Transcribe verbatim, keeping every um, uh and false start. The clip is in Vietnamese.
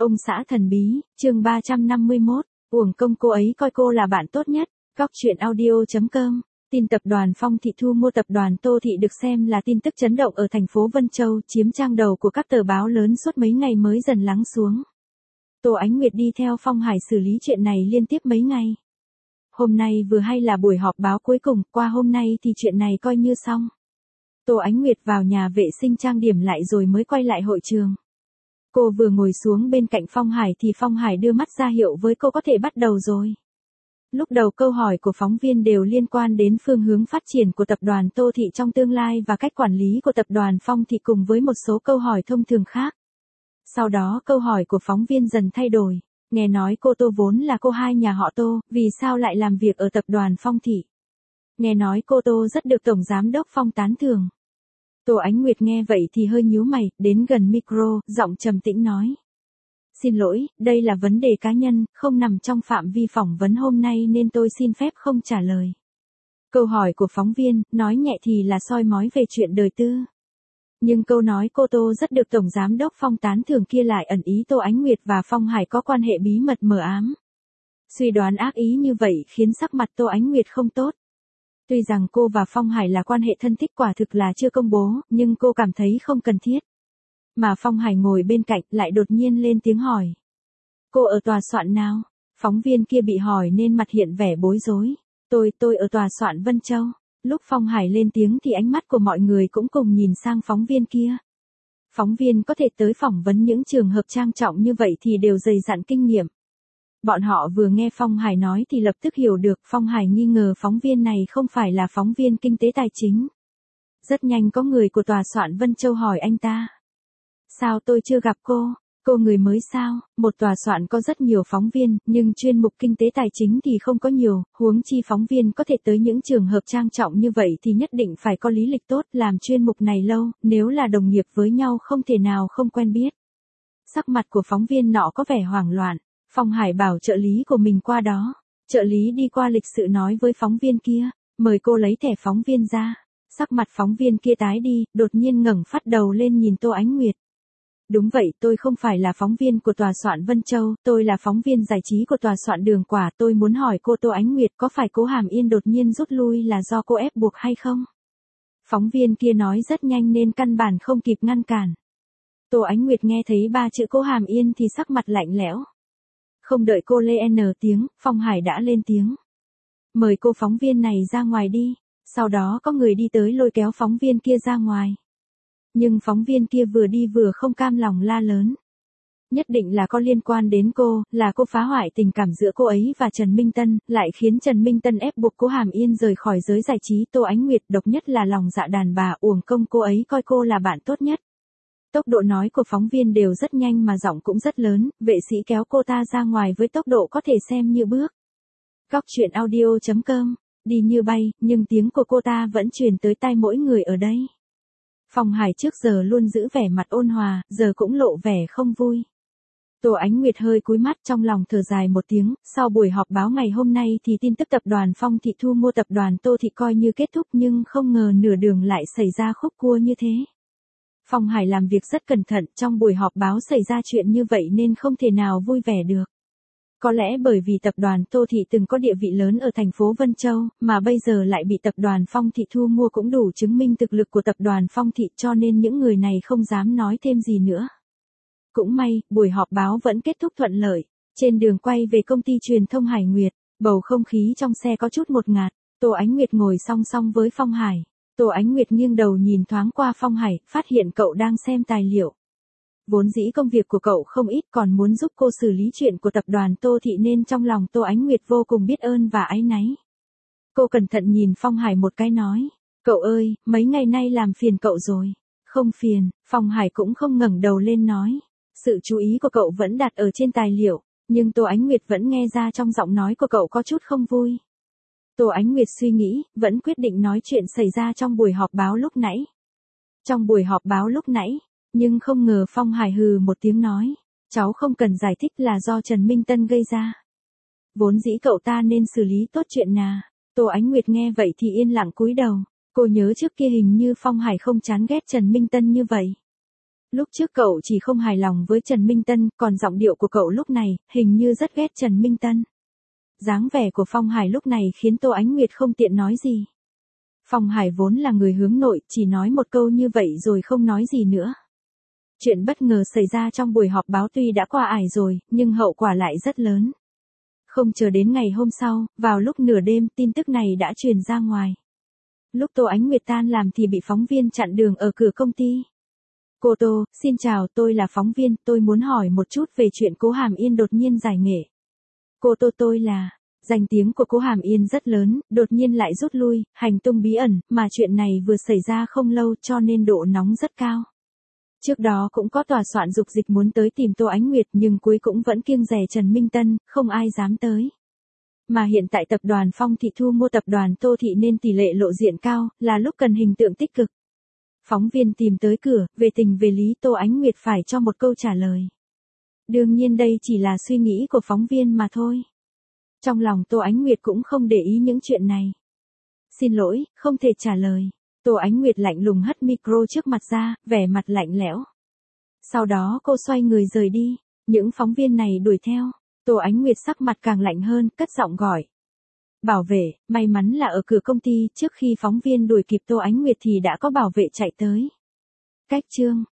Ông xã thần bí, chương ba trăm năm mươi mốt, uổng công cô ấy coi cô là bạn tốt nhất. Góc truyện audio chấm com. Tin tập đoàn Phong Thị thu mua tập đoàn Tô Thị được xem là tin tức chấn động ở thành phố Vân Châu, chiếm trang đầu của các tờ báo lớn suốt mấy ngày mới dần lắng xuống. Tô Ánh Nguyệt đi theo Phong Hải xử lý chuyện này liên tiếp mấy ngày. Hôm nay vừa hay là buổi họp báo cuối cùng, qua hôm nay thì chuyện này coi như xong. Tô Ánh Nguyệt vào nhà vệ sinh trang điểm lại rồi mới quay lại hội trường. Cô vừa ngồi xuống bên cạnh Phong Hải thì Phong Hải đưa mắt ra hiệu với cô có thể bắt đầu rồi. Lúc đầu câu hỏi của phóng viên đều liên quan đến phương hướng phát triển của tập đoàn Tô Thị trong tương lai và cách quản lý của tập đoàn Phong Thị cùng với một số câu hỏi thông thường khác. Sau đó câu hỏi của phóng viên dần thay đổi. Nghe nói cô Tô vốn là cô hai nhà họ Tô, vì sao lại làm việc ở tập đoàn Phong Thị? Nghe nói cô Tô rất được Tổng Giám đốc Phong tán thưởng. Tô Ánh Nguyệt nghe vậy thì hơi nhíu mày, đến gần micro, giọng trầm tĩnh nói. Xin lỗi, đây là vấn đề cá nhân, không nằm trong phạm vi phỏng vấn hôm nay nên tôi xin phép không trả lời. Câu hỏi của phóng viên, nói nhẹ thì là soi mói về chuyện đời tư. Nhưng câu nói cô Tô rất được Tổng Giám đốc Phong tán thưởng kia lại ẩn ý Tô Ánh Nguyệt và Phong Hải có quan hệ bí mật mờ ám. Suy đoán ác ý như vậy khiến sắc mặt Tô Ánh Nguyệt không tốt. Tuy rằng cô và Phong Hải là quan hệ thân thích quả thực là chưa công bố, nhưng cô cảm thấy không cần thiết. Mà Phong Hải ngồi bên cạnh lại đột nhiên lên tiếng hỏi. Cô ở tòa soạn nào? Phóng viên kia bị hỏi nên mặt hiện vẻ bối rối. Tôi, tôi ở tòa soạn Vân Châu. Lúc Phong Hải lên tiếng thì ánh mắt của mọi người cũng cùng nhìn sang phóng viên kia. Phóng viên có thể tới phỏng vấn những trường hợp trang trọng như vậy thì đều dày dặn kinh nghiệm. Bọn họ vừa nghe Phong Hải nói thì lập tức hiểu được Phong Hải nghi ngờ phóng viên này không phải là phóng viên kinh tế tài chính. Rất nhanh có người của tòa soạn Vân Châu hỏi anh ta. Sao tôi chưa gặp cô? Cô người mới sao? Một tòa soạn có rất nhiều phóng viên, nhưng chuyên mục kinh tế tài chính thì không có nhiều, huống chi phóng viên có thể tới những trường hợp trang trọng như vậy thì nhất định phải có lý lịch tốt, làm chuyên mục này lâu, nếu là đồng nghiệp với nhau không thể nào không quen biết. Sắc mặt của phóng viên nọ có vẻ hoảng loạn. Phong Hải bảo trợ lý của mình qua đó. Trợ lý đi qua lịch sự nói với phóng viên kia, mời cô lấy thẻ phóng viên ra. Sắc mặt phóng viên kia tái đi, đột nhiên ngẩng phát đầu lên nhìn Tô Ánh Nguyệt. Đúng vậy, tôi không phải là phóng viên của tòa soạn Vân Châu, tôi là phóng viên giải trí của tòa soạn Đường Quả. Tôi muốn hỏi cô Tô Ánh Nguyệt có phải Cố Hàm Yên đột nhiên rút lui là do cô ép buộc hay không? Phóng viên kia nói rất nhanh nên căn bản không kịp ngăn cản. Tô Ánh Nguyệt nghe thấy ba chữ Cố Hàm Yên thì sắc mặt lạnh lẽo. Không đợi cô lên tiếng, Phong Hải đã lên tiếng. Mời cô phóng viên này ra ngoài đi. Sau đó có người đi tới lôi kéo phóng viên kia ra ngoài. Nhưng phóng viên kia vừa đi vừa không cam lòng la lớn. Nhất định là có liên quan đến cô, là cô phá hoại tình cảm giữa cô ấy và Trần Minh Tân, lại khiến Trần Minh Tân ép buộc Cố Hàm Yên rời khỏi giới giải trí. Tô Ánh Nguyệt độc nhất là lòng dạ đàn bà, uổng công cô ấy coi cô là bạn tốt nhất. Tốc độ nói của phóng viên đều rất nhanh mà giọng cũng rất lớn, vệ sĩ kéo cô ta ra ngoài với tốc độ có thể xem như bước. Góc truyện audio chấm com, đi như bay, nhưng tiếng của cô ta vẫn truyền tới tai mỗi người ở đây. Phong Hải trước giờ luôn giữ vẻ mặt ôn hòa, giờ cũng lộ vẻ không vui. Tô Ánh Nguyệt hơi cúi mắt trong lòng thở dài một tiếng, sau buổi họp báo ngày hôm nay thì tin tức tập đoàn Phong Thị thu mua tập đoàn Tô Thị coi như kết thúc nhưng không ngờ nửa đường lại xảy ra khúc cua như thế. Phong Hải làm việc rất cẩn thận, trong buổi họp báo xảy ra chuyện như vậy nên không thể nào vui vẻ được. Có lẽ bởi vì tập đoàn Tô Thị từng có địa vị lớn ở thành phố Vân Châu, mà bây giờ lại bị tập đoàn Phong Thị thu mua cũng đủ chứng minh thực lực của tập đoàn Phong Thị cho nên những người này không dám nói thêm gì nữa. Cũng may, buổi họp báo vẫn kết thúc thuận lợi. Trên đường quay về công ty truyền thông Hải Nguyệt, bầu không khí trong xe có chút ngột ngạt. Tô Ánh Nguyệt ngồi song song với Phong Hải. Tô Ánh Nguyệt nghiêng đầu nhìn thoáng qua Phong Hải, phát hiện cậu đang xem tài liệu. Vốn dĩ công việc của cậu không ít còn muốn giúp cô xử lý chuyện của tập đoàn Tô Thị nên trong lòng Tô Ánh Nguyệt vô cùng biết ơn và áy náy. Cô cẩn thận nhìn Phong Hải một cái nói, cậu ơi, mấy ngày nay làm phiền cậu rồi. Không phiền, Phong Hải cũng không ngẩng đầu lên nói. Sự chú ý của cậu vẫn đặt ở trên tài liệu, nhưng Tô Ánh Nguyệt vẫn nghe ra trong giọng nói của cậu có chút không vui. Tô Ánh Nguyệt suy nghĩ, vẫn quyết định nói chuyện xảy ra trong buổi họp báo lúc nãy. Trong buổi họp báo lúc nãy, nhưng không ngờ Phong Hải hừ một tiếng nói, cháu không cần giải thích là do Trần Minh Tân gây ra. Vốn dĩ cậu ta nên xử lý tốt chuyện nào. Tô Ánh Nguyệt nghe vậy thì yên lặng cúi đầu, cô nhớ trước kia hình như Phong Hải không chán ghét Trần Minh Tân như vậy. Lúc trước cậu chỉ không hài lòng với Trần Minh Tân, còn giọng điệu của cậu lúc này, hình như rất ghét Trần Minh Tân. Dáng vẻ của Phong Hải lúc này khiến Tô Ánh Nguyệt không tiện nói gì. Phong Hải vốn là người hướng nội, chỉ nói một câu như vậy rồi không nói gì nữa. Chuyện bất ngờ xảy ra trong buổi họp báo tuy đã qua ải rồi, nhưng hậu quả lại rất lớn. Không chờ đến ngày hôm sau, vào lúc nửa đêm, tin tức này đã truyền ra ngoài. Lúc Tô Ánh Nguyệt tan làm thì bị phóng viên chặn đường ở cửa công ty. Cô Tô, xin chào, tôi là phóng viên, tôi muốn hỏi một chút về chuyện Cố Hàm Yên đột nhiên giải nghệ. Cô Tô, tôi là... Danh tiếng của Cố Hàm Yên rất lớn, đột nhiên lại rút lui, hành tung bí ẩn, mà chuyện này vừa xảy ra không lâu cho nên độ nóng rất cao. Trước đó cũng có tòa soạn dục dịch muốn tới tìm Tô Ánh Nguyệt nhưng cuối cũng vẫn kiêng dè Trần Minh Tân, không ai dám tới. Mà hiện tại tập đoàn Phong Thị thu mua tập đoàn Tô Thị nên tỷ lệ lộ diện cao, là lúc cần hình tượng tích cực. Phóng viên tìm tới cửa, về tình về lý Tô Ánh Nguyệt phải cho một câu trả lời. Đương nhiên đây chỉ là suy nghĩ của phóng viên mà thôi. Trong lòng Tô Ánh Nguyệt cũng không để ý những chuyện này. Xin lỗi, không thể trả lời. Tô Ánh Nguyệt lạnh lùng hất micro trước mặt ra, vẻ mặt lạnh lẽo. Sau đó cô xoay người rời đi, những phóng viên này đuổi theo. Tô Ánh Nguyệt sắc mặt càng lạnh hơn, cất giọng gọi. Bảo vệ, may mắn là ở cửa công ty, trước khi phóng viên đuổi kịp Tô Ánh Nguyệt thì đã có bảo vệ chạy tới. Cách chương